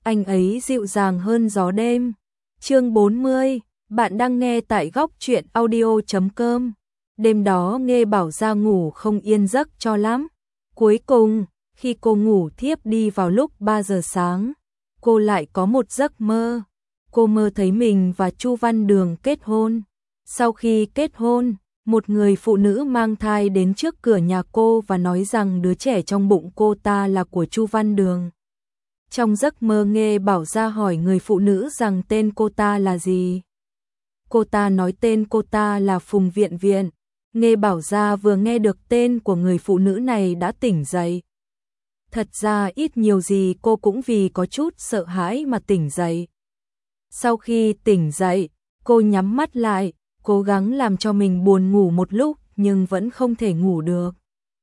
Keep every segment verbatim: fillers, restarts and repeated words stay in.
anh ấy dịu dàng hơn gió đêm. Chương bốn mươi, bạn đang nghe tại góc truyện audio chấm com. Đêm đó Nghê Bảo Gia ngủ không yên giấc cho lắm. Cuối cùng, khi cô ngủ thiếp đi vào lúc ba giờ sáng, cô lại có một giấc mơ. Cô mơ thấy mình và Chu Văn Đường kết hôn. Sau khi kết hôn, một người phụ nữ mang thai đến trước cửa nhà cô và nói rằng đứa trẻ trong bụng cô ta là của Chu Văn Đường. Trong giấc mơ Nghê Bảo Gia hỏi người phụ nữ rằng tên cô ta là gì. Cô ta nói tên cô ta là Phùng Viện Viện. Nghê Bảo Gia vừa nghe được tên của người phụ nữ này đã tỉnh dậy. Thật ra ít nhiều gì cô cũng vì có chút sợ hãi mà tỉnh dậy. Sau khi tỉnh dậy, cô nhắm mắt lại, cố gắng làm cho mình buồn ngủ một lúc nhưng vẫn không thể ngủ được.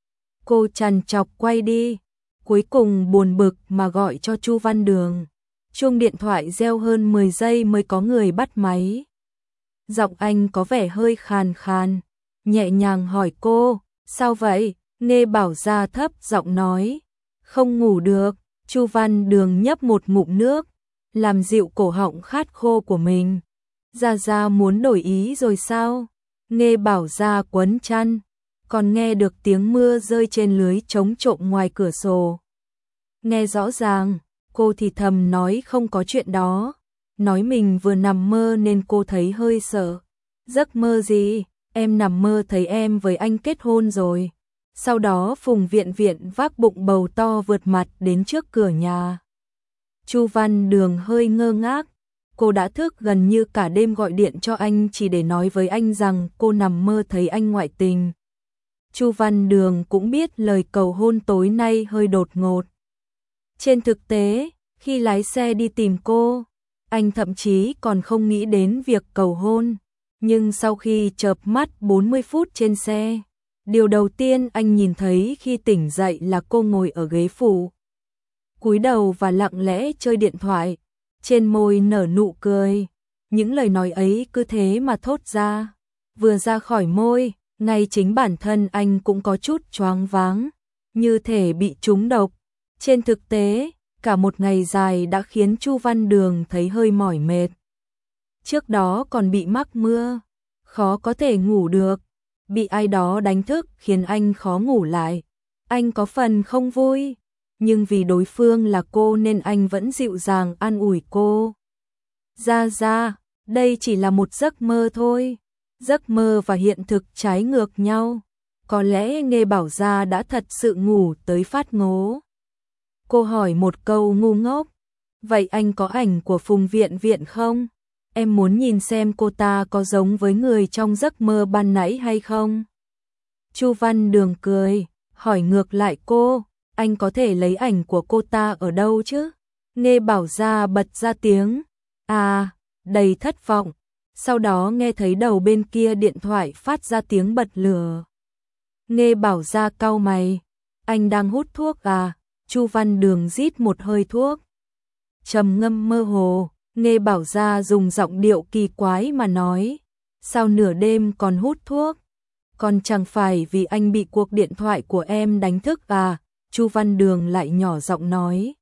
Cô trằn trọc quay đi, cuối cùng buồn bực mà gọi cho Chu Văn Đường. Chuông điện thoại reo hơn mười giây mới có người bắt máy. Giọng anh có vẻ hơi khàn khàn, nhẹ nhàng hỏi cô, sao vậy? Nghê Bảo Gia thấp giọng nói, không ngủ được. Chu Văn Đường nhấp một ngụm nước, làm dịu cổ họng khát khô của mình. Gia Gia muốn đổi ý rồi sao? Nghê Bảo Gia quấn chăn, còn nghe được tiếng mưa rơi trên lưới chống trộm ngoài cửa sổ. Nghe rõ ràng, cô thì thầm nói không có chuyện đó, nói mình vừa nằm mơ nên cô thấy hơi sợ. Giấc mơ gì? Em nằm mơ thấy em với anh kết hôn rồi. Sau đó Phùng Viện Viện vác bụng bầu to vượt mặt đến trước cửa nhà. Chu Văn Đường hơi ngơ ngác, cô đã thức gần như cả đêm gọi điện cho anh chỉ để nói với anh rằng cô nằm mơ thấy anh ngoại tình. Chu Văn Đường cũng biết lời cầu hôn tối nay hơi đột ngột. Trên thực tế, khi lái xe đi tìm cô, anh thậm chí còn không nghĩ đến việc cầu hôn. Nhưng sau khi chợp mắt bốn mươi phút trên xe, điều đầu tiên anh nhìn thấy khi tỉnh dậy là cô ngồi ở ghế phụ, cúi đầu và lặng lẽ chơi điện thoại, trên môi nở nụ cười. Những lời nói ấy cứ thế mà thốt ra, vừa ra khỏi môi, ngay chính bản thân anh cũng có chút choáng váng, như thể bị trúng độc. Trên thực tế, cả một ngày dài đã khiến Chu Văn Đường thấy hơi mỏi mệt. Trước đó còn bị mắc mưa, khó có thể ngủ được, bị ai đó đánh thức khiến anh khó ngủ lại. Anh có phần không vui, nhưng vì đối phương là cô nên anh vẫn dịu dàng an ủi cô. Gia Gia, đây chỉ là một giấc mơ thôi. Giấc mơ và hiện thực trái ngược nhau. Có lẽ Nghê Bảo Gia đã thật sự ngủ tới phát ngố. Cô hỏi một câu ngu ngốc, vậy anh có ảnh của Phùng Viện Viện không? Em muốn nhìn xem cô ta có giống với người trong giấc mơ ban nãy hay không? Chu Văn Đường cười, hỏi ngược lại cô, anh có thể lấy ảnh của cô ta ở đâu chứ? Nghê Bảo Gia bật ra tiếng, à, đầy thất vọng. Sau đó nghe thấy đầu bên kia điện thoại phát ra tiếng bật lửa. Nghê Bảo Gia cau mày, anh đang hút thuốc à? Chu Văn Đường rít một hơi thuốc, trầm ngâm mơ hồ. Nghê Bảo Gia dùng giọng điệu kỳ quái mà nói, sao nửa đêm còn hút thuốc? Còn chẳng phải vì anh bị cuộc điện thoại của em đánh thức à? Chu Văn Đường lại nhỏ giọng nói,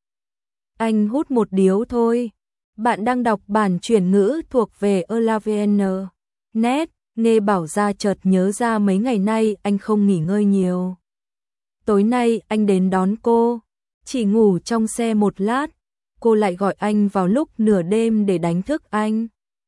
anh hút một điếu thôi. Bạn đang đọc bản chuyển ngữ thuộc về Elavn. Net. Nghê Bảo Gia chợt nhớ ra mấy ngày nay anh không nghỉ ngơi nhiều. Tối nay anh đến đón cô, chỉ ngủ trong xe một lát, cô lại gọi anh vào lúc nửa đêm để đánh thức anh.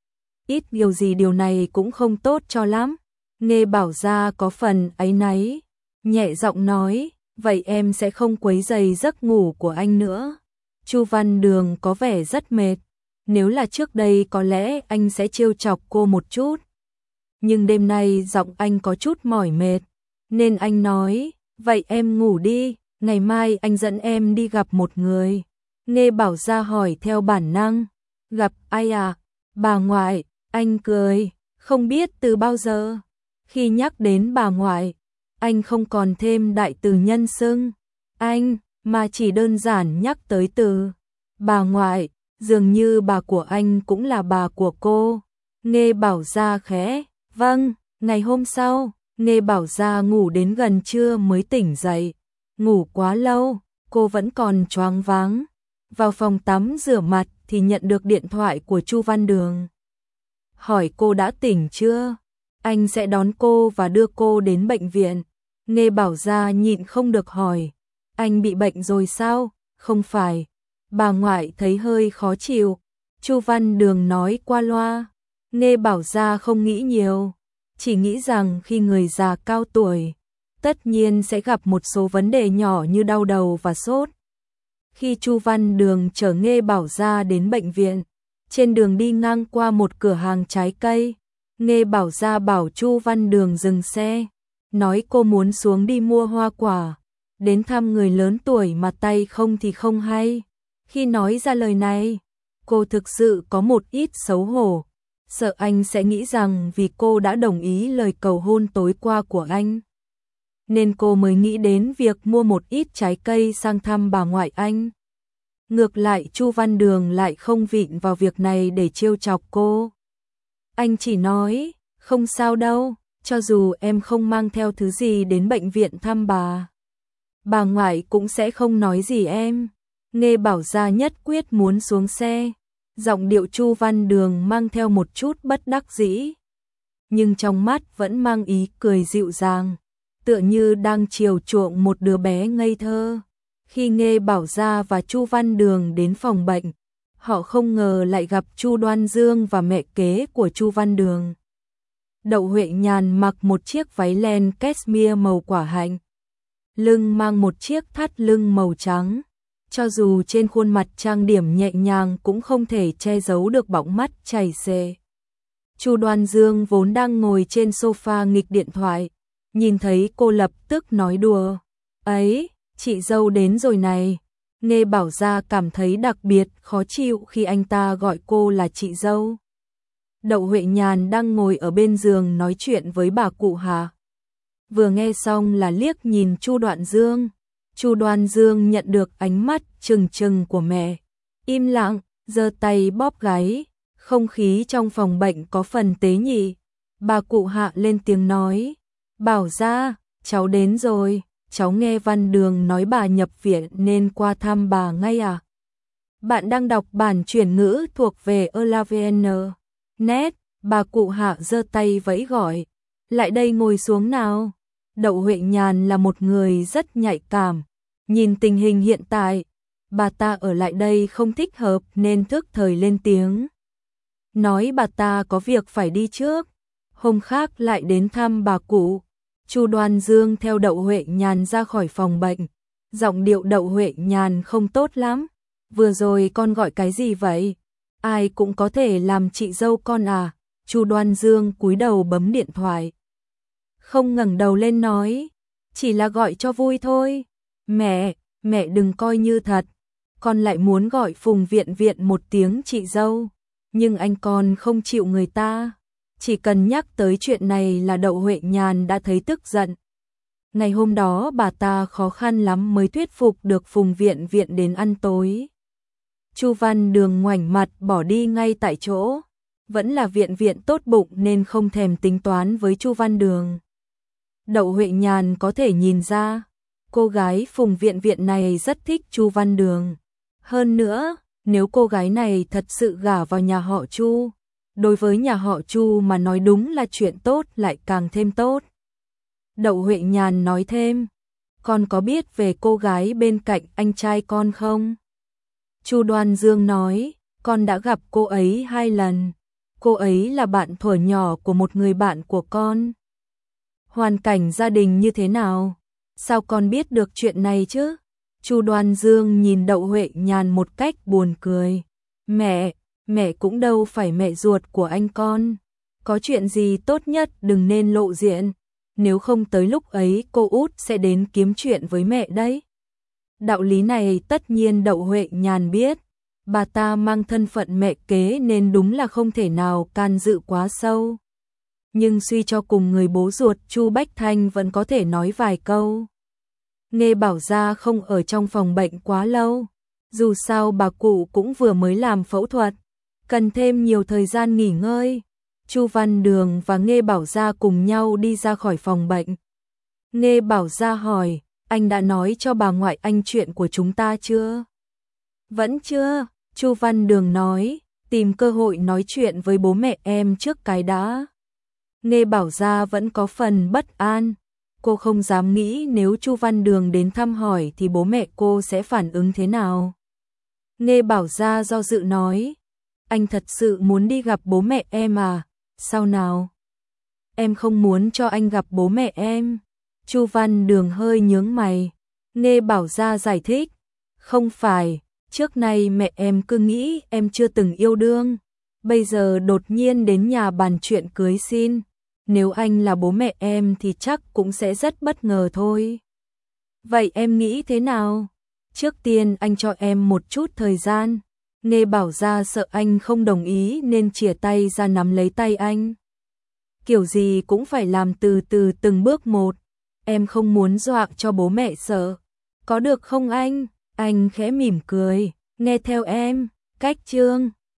Ít điều gì điều này cũng không tốt cho lắm. Nghê Bảo Gia có phần áy náy, nhẹ giọng nói, vậy em sẽ không quấy rầy giấc ngủ của anh nữa. Chu Văn Đường có vẻ rất mệt, nếu là trước đây có lẽ anh sẽ trêu chọc cô một chút. Nhưng đêm nay giọng anh có chút mỏi mệt, nên anh nói, vậy em ngủ đi, ngày mai anh dẫn em đi gặp một người. Nghê Bảo Gia hỏi theo bản năng, gặp ai à? Bà ngoại. Anh cười, không biết từ bao giờ, khi nhắc đến bà ngoại, anh không còn thêm đại từ nhân xưng anh, mà chỉ đơn giản nhắc tới từ bà ngoại, dường như bà của anh cũng là bà của cô. Nghê Bảo Gia khẽ, vâng. Ngày hôm sau, Nghê Bảo Gia ngủ đến gần trưa mới tỉnh dậy, ngủ quá lâu, cô vẫn còn choáng váng. Vào phòng tắm rửa mặt thì nhận được điện thoại của Chu Văn Đường. Hỏi cô đã tỉnh chưa? Anh sẽ đón cô và đưa cô đến bệnh viện. Nghe Bảo Gia nhịn không được hỏi. Anh bị bệnh rồi sao? Không phải. Bà ngoại thấy hơi khó chịu. Chu Văn Đường nói qua loa. Nghe Bảo Gia không nghĩ nhiều. Chỉ nghĩ rằng khi người già cao tuổi, tất nhiên sẽ gặp một số vấn đề nhỏ như đau đầu và sốt. Khi Chu Văn Đường chở Nghe Bảo Gia đến bệnh viện, trên đường đi ngang qua một cửa hàng trái cây, Nghe Bảo Gia bảo Chu Văn Đường dừng xe, nói cô muốn xuống đi mua hoa quả, đến thăm người lớn tuổi mà tay không thì không hay. Khi nói ra lời này, cô thực sự có một ít xấu hổ, sợ anh sẽ nghĩ rằng vì cô đã đồng ý lời cầu hôn tối qua của anh, nên cô mới nghĩ đến việc mua một ít trái cây sang thăm bà ngoại anh. Ngược lại Chu Văn Đường lại không vịn vào việc này để trêu chọc cô. Anh chỉ nói, không sao đâu, cho dù em không mang theo thứ gì đến bệnh viện thăm bà, bà ngoại cũng sẽ không nói gì em. Nghe Bảo Gia nhất quyết muốn xuống xe, giọng điệu Chu Văn Đường mang theo một chút bất đắc dĩ, nhưng trong mắt vẫn mang ý cười dịu dàng, tựa như đang chiều chuộng một đứa bé ngây thơ. Khi Nghe Bảo Gia và Chu Văn Đường đến phòng bệnh, họ không ngờ lại gặp Chu Đoan Dương và mẹ kế của Chu Văn Đường. Đậu Huệ Nhàn mặc một chiếc váy len cashmere màu quả hạnh, lưng mang một chiếc thắt lưng màu trắng, cho dù trên khuôn mặt trang điểm nhẹ nhàng cũng không thể che giấu được bọng mắt chảy xệ. Chu Đoan Dương vốn đang ngồi trên sofa nghịch điện thoại, nhìn thấy cô lập tức nói đùa, ấy, chị dâu đến rồi này. Nghe Bảo Gia cảm thấy đặc biệt khó chịu khi anh ta gọi cô là chị dâu. Đậu Huệ Nhàn đang ngồi ở bên giường nói chuyện với bà cụ Hà. Vừa nghe xong là liếc nhìn Chu Đoan Dương. Chu Đoan Dương nhận được ánh mắt trừng trừng của mẹ, im lặng, giơ tay bóp gáy, không khí trong phòng bệnh có phần tế nhị. Bà cụ Hạ lên tiếng nói, Bảo Gia, cháu đến rồi. Cháu nghe Văn Đường nói bà nhập viện nên qua thăm bà ngay à? Bạn đang đọc bản chuyển ngữ thuộc về Elavn. Net, bà cụ Hạ giơ tay vẫy gọi, lại đây ngồi xuống nào. Đậu Huệ Nhàn là một người rất nhạy cảm, nhìn tình hình hiện tại, bà ta ở lại đây không thích hợp nên thức thời lên tiếng. Nói bà ta có việc phải đi trước, hôm khác lại đến thăm bà cụ. Chu Đoan Dương theo Đậu Huệ Nhàn ra khỏi phòng bệnh, giọng điệu Đậu Huệ Nhàn không tốt lắm. Vừa rồi con gọi cái gì vậy? Ai cũng có thể làm chị dâu con à? Chu Đoan Dương cúi đầu bấm điện thoại, không ngẩng đầu lên nói, chỉ là gọi cho vui thôi. Mẹ, mẹ đừng coi như thật, con lại muốn gọi Phùng Viện Viện một tiếng chị dâu, nhưng anh con không chịu người ta. Chỉ cần nhắc tới chuyện này là Đậu Huệ Nhàn đã thấy tức giận. Ngày hôm đó bà ta khó khăn lắm mới thuyết phục được Phùng Viện Viện đến ăn tối. Chu Văn Đường ngoảnh mặt bỏ đi ngay tại chỗ. Vẫn là Viện Viện tốt bụng nên không thèm tính toán với Chu Văn Đường. Đậu Huệ Nhàn có thể nhìn ra, cô gái Phùng Viện Viện này rất thích Chu Văn Đường. Hơn nữa, nếu cô gái này thật sự gả vào nhà họ Chu, đối với nhà họ Chu mà nói đúng là chuyện tốt lại càng thêm tốt. Đậu Huệ Nhàn nói thêm, con có biết về cô gái bên cạnh anh trai con không? Chu Đoan Dương nói, con đã gặp cô ấy hai lần. Cô ấy là bạn thuở nhỏ của một người bạn của con. Hoàn cảnh gia đình như thế nào? Sao con biết được chuyện này chứ? Chu Đoan Dương nhìn Đậu Huệ Nhàn một cách buồn cười. Mẹ, mẹ cũng đâu phải mẹ ruột của anh con. Có chuyện gì tốt nhất đừng nên lộ diện. Nếu không tới lúc ấy cô út sẽ đến kiếm chuyện với mẹ đấy. Đạo lý này tất nhiên Đậu Huệ Nhàn biết. Bà ta mang thân phận mẹ kế nên đúng là không thể nào can dự quá sâu. Nhưng suy cho cùng người bố ruột Chu Bách Thanh vẫn có thể nói vài câu. Nghe bảo ra không ở trong phòng bệnh quá lâu. Dù sao bà cụ cũng vừa mới làm phẫu thuật, cần thêm nhiều thời gian nghỉ ngơi. Chu Văn Đường và Nghe Bảo Gia cùng nhau đi ra khỏi phòng bệnh. Nghe Bảo Gia hỏi, anh đã nói cho bà ngoại anh chuyện của chúng ta chưa? Vẫn chưa, Chu Văn Đường nói, tìm cơ hội nói chuyện với bố mẹ em trước cái đã. Nghe Bảo Gia vẫn có phần bất an, cô không dám nghĩ nếu Chu Văn Đường đến thăm hỏi thì bố mẹ cô sẽ phản ứng thế nào. Nghe Bảo Gia do dự nói, anh thật sự muốn đi gặp bố mẹ em à, sao nào? Em không muốn cho anh gặp bố mẹ em. Chu Văn Đường hơi nhướng mày. Nghe Bảo Gia giải thích, không phải, trước nay mẹ em cứ nghĩ em chưa từng yêu đương, bây giờ đột nhiên đến nhà bàn chuyện cưới xin, nếu anh là bố mẹ em thì chắc cũng sẽ rất bất ngờ thôi. Vậy em nghĩ thế nào? Trước tiên anh cho em một chút thời gian. Nghe Bảo Gia sợ anh không đồng ý nên chìa tay ra nắm lấy tay anh. Kiểu gì cũng phải làm từ từ từng bước một, em không muốn dọa cho bố mẹ sợ. Có được không anh? Anh khẽ mỉm cười, nghe theo em, cách chương.